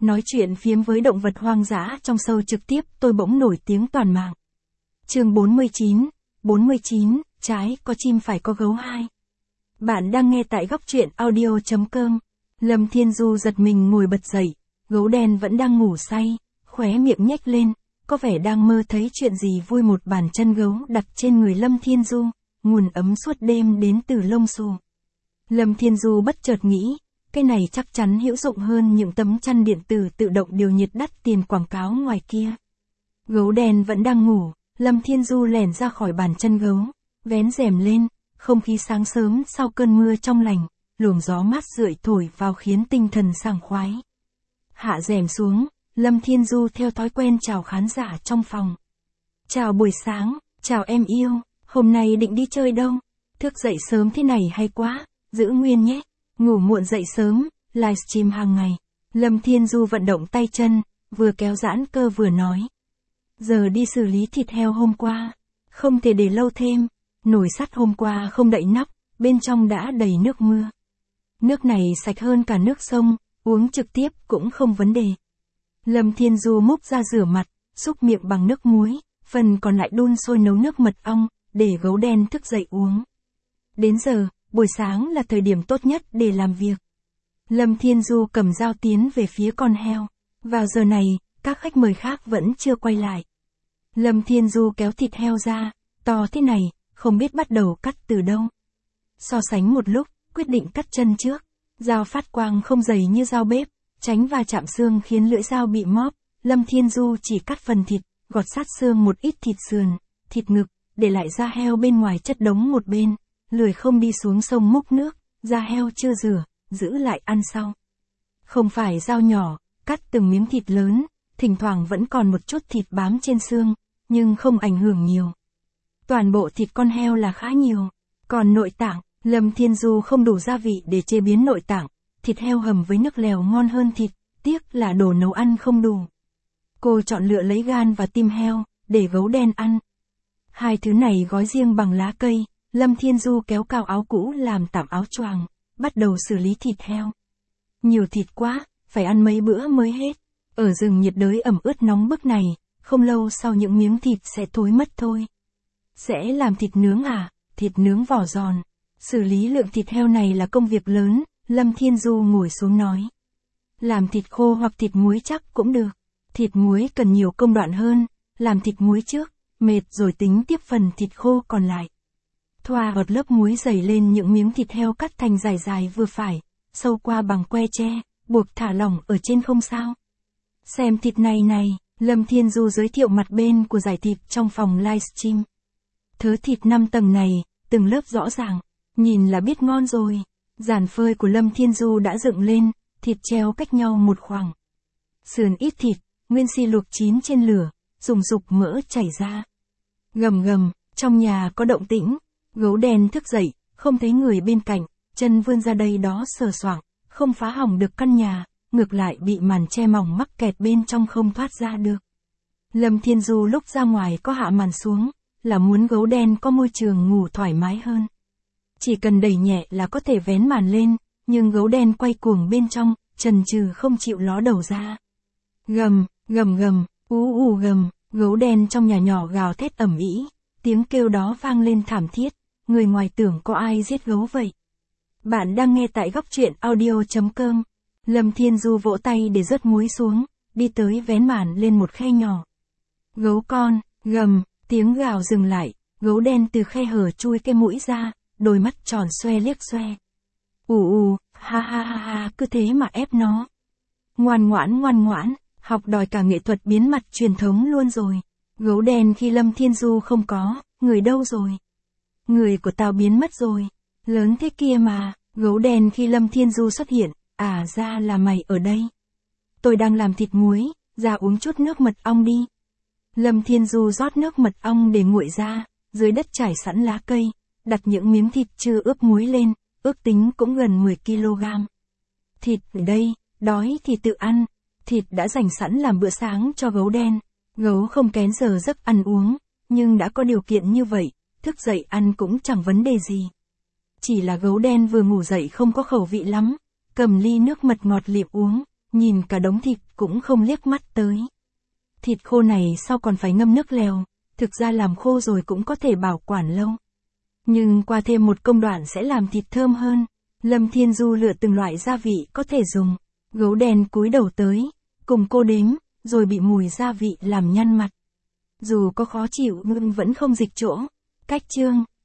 Nói chuyện phiếm với động vật hoang dã trong show trực tiếp tôi bỗng nổi tiếng toàn mạng. Chương 49, trái có chim phải có gấu 2. Bạn đang nghe tại góc truyện audio.com. Lâm Thiên Du giật mình ngồi bật dậy, gấu đen vẫn đang ngủ say, khóe miệng nhếch lên, có vẻ đang mơ thấy chuyện gì vui. Một bàn chân gấu đặt trên người Lâm Thiên Du, nguồn ấm suốt đêm đến từ lông xù. Lâm Thiên Du bất chợt nghĩ, cái này chắc chắn hữu dụng hơn những tấm chăn điện tử tự động điều nhiệt đắt tiền quảng cáo ngoài kia. Gấu đen vẫn đang ngủ, Lâm Thiên Du lẻn ra khỏi bàn chân gấu, vén rèm lên, không khí sáng sớm sau cơn mưa trong lành, luồng gió mát rượi thổi vào khiến tinh thần sảng khoái. Hạ rèm xuống, Lâm Thiên Du theo thói quen chào khán giả trong phòng. Chào buổi sáng, chào em yêu, hôm nay định đi chơi đâu? Thức dậy sớm thế này hay quá, giữ nguyên nhé. Ngủ muộn dậy sớm, livestream hàng ngày. Lâm Thiên Du vận động tay chân, vừa kéo giãn cơ vừa nói. Giờ đi xử lý thịt heo hôm qua, không thể để lâu thêm. Nồi sắt hôm qua không đậy nắp, bên trong đã đầy nước mưa. Nước này sạch hơn cả nước sông, uống trực tiếp cũng không vấn đề. Lâm Thiên Du múc ra rửa mặt, xúc miệng bằng nước muối, phần còn lại đun sôi nấu nước mật ong, để gấu đen thức dậy uống. Đến giờ, buổi sáng là thời điểm tốt nhất để làm việc. Lâm Thiên Du cầm dao tiến về phía con heo. Vào giờ này, các khách mời khác vẫn chưa quay lại. Lâm Thiên Du kéo thịt heo ra, to thế này, không biết bắt đầu cắt từ đâu. So sánh một lúc, quyết định cắt chân trước. Dao phát quang không dày như dao bếp, tránh va chạm xương khiến lưỡi dao bị móp. Lâm Thiên Du chỉ cắt phần thịt, gọt sát xương một ít thịt sườn, thịt ngực, để lại da heo bên ngoài chất đống một bên. Lười không đi xuống sông múc nước, da heo chưa rửa, giữ lại ăn sau. Không phải dao nhỏ, cắt từng miếng thịt lớn, thỉnh thoảng vẫn còn một chút thịt bám trên xương, nhưng không ảnh hưởng nhiều. Toàn bộ thịt con heo là khá nhiều. Còn nội tạng, Lâm Thiên Du không đủ gia vị để chế biến nội tạng, thịt heo hầm với nước lèo ngon hơn thịt, tiếc là đồ nấu ăn không đủ. Cô chọn lựa lấy gan và tim heo, để gấu đen ăn. Hai thứ này gói riêng bằng lá cây. Lâm Thiên Du kéo cao áo cũ làm tạm áo choàng, bắt đầu xử lý thịt heo. Nhiều thịt quá, phải ăn mấy bữa mới hết. Ở rừng nhiệt đới ẩm ướt nóng bức này, không lâu sau những miếng thịt sẽ thối mất thôi. Sẽ làm thịt nướng à? Thịt nướng vỏ giòn. Xử lý lượng thịt heo này là công việc lớn, Lâm Thiên Du ngồi xuống nói. Làm thịt khô hoặc thịt muối chắc cũng được. Thịt muối cần nhiều công đoạn hơn, làm thịt muối trước, mệt rồi tính tiếp phần thịt khô còn lại. Thoa bọt lớp muối dày lên những miếng thịt heo cắt thành dài dài vừa phải, sâu qua bằng que tre, buộc thả lỏng ở trên không sao. Xem thịt này, Lâm Thiên Du giới thiệu mặt bên của dải thịt trong phòng livestream. Thớ thịt 5 tầng này, từng lớp rõ ràng, nhìn là biết ngon rồi. Giàn phơi của Lâm Thiên Du đã dựng lên, thịt treo cách nhau một khoảng. Sườn ít thịt, nguyên si luộc chín trên lửa, dùng dục mỡ chảy ra. Gầm, trong nhà có động tĩnh. Gấu đen thức dậy, không thấy người bên cạnh, chân vươn ra đây đó sờ soạng, không phá hỏng được căn nhà, ngược lại bị màn che mỏng mắc kẹt bên trong không thoát ra được. Lâm Thiên Du lúc ra ngoài có hạ màn xuống, là muốn gấu đen có môi trường ngủ thoải mái hơn. Chỉ cần đẩy nhẹ là có thể vén màn lên, nhưng gấu đen quay cuồng bên trong, chần chừ không chịu ló đầu ra. Gầm, gầm, gấu đen trong nhà nhỏ gào thét ầm ĩ, tiếng kêu đó vang lên thảm thiết. Người ngoài tưởng có ai giết gấu vậy. Bạn đang nghe tại góc truyện audio.com. Lâm Thiên Du vỗ tay để rớt muối xuống, đi tới vén màn lên một khe nhỏ. Gấu con, gầm, tiếng gào dừng lại, gấu đen từ khe hở chui cái mũi ra, đôi mắt tròn xoe liếc xoe. Ha, cứ thế mà ép nó. Ngoan ngoãn, học đòi cả nghệ thuật biến mặt truyền thống luôn rồi. Gấu đen khi Lâm Thiên Du không có, người đâu rồi? Người của tao biến mất rồi. Lớn thế kia mà, gấu đen khi Lâm Thiên Du xuất hiện, ra là mày ở đây. Tôi đang làm thịt muối, ra uống chút nước mật ong đi. Lâm Thiên Du rót nước mật ong để nguội ra, dưới đất trải sẵn lá cây, đặt những miếng thịt chưa ướp muối lên, ước tính cũng gần 10 kg. Thịt ở đây, đói thì tự ăn, thịt đã dành sẵn làm bữa sáng cho gấu đen. Gấu không kén giờ giấc ăn uống, nhưng đã có điều kiện như vậy, thức dậy ăn cũng chẳng vấn đề gì. Chỉ là gấu đen vừa ngủ dậy không có khẩu vị lắm, cầm ly nước mật ngọt liệm uống, nhìn cả đống thịt cũng không liếc mắt tới. Thịt khô này sau còn phải ngâm nước lèo, thực ra làm khô rồi cũng có thể bảo quản lâu. Nhưng qua thêm một công đoạn sẽ làm thịt thơm hơn. Lâm Thiên Du lựa từng loại gia vị có thể dùng. Gấu đen cúi đầu tới, cùng cô đếm, rồi bị mùi gia vị làm nhăn mặt. Dù có khó chịu nhưng vẫn không dịch chỗ. Cách chương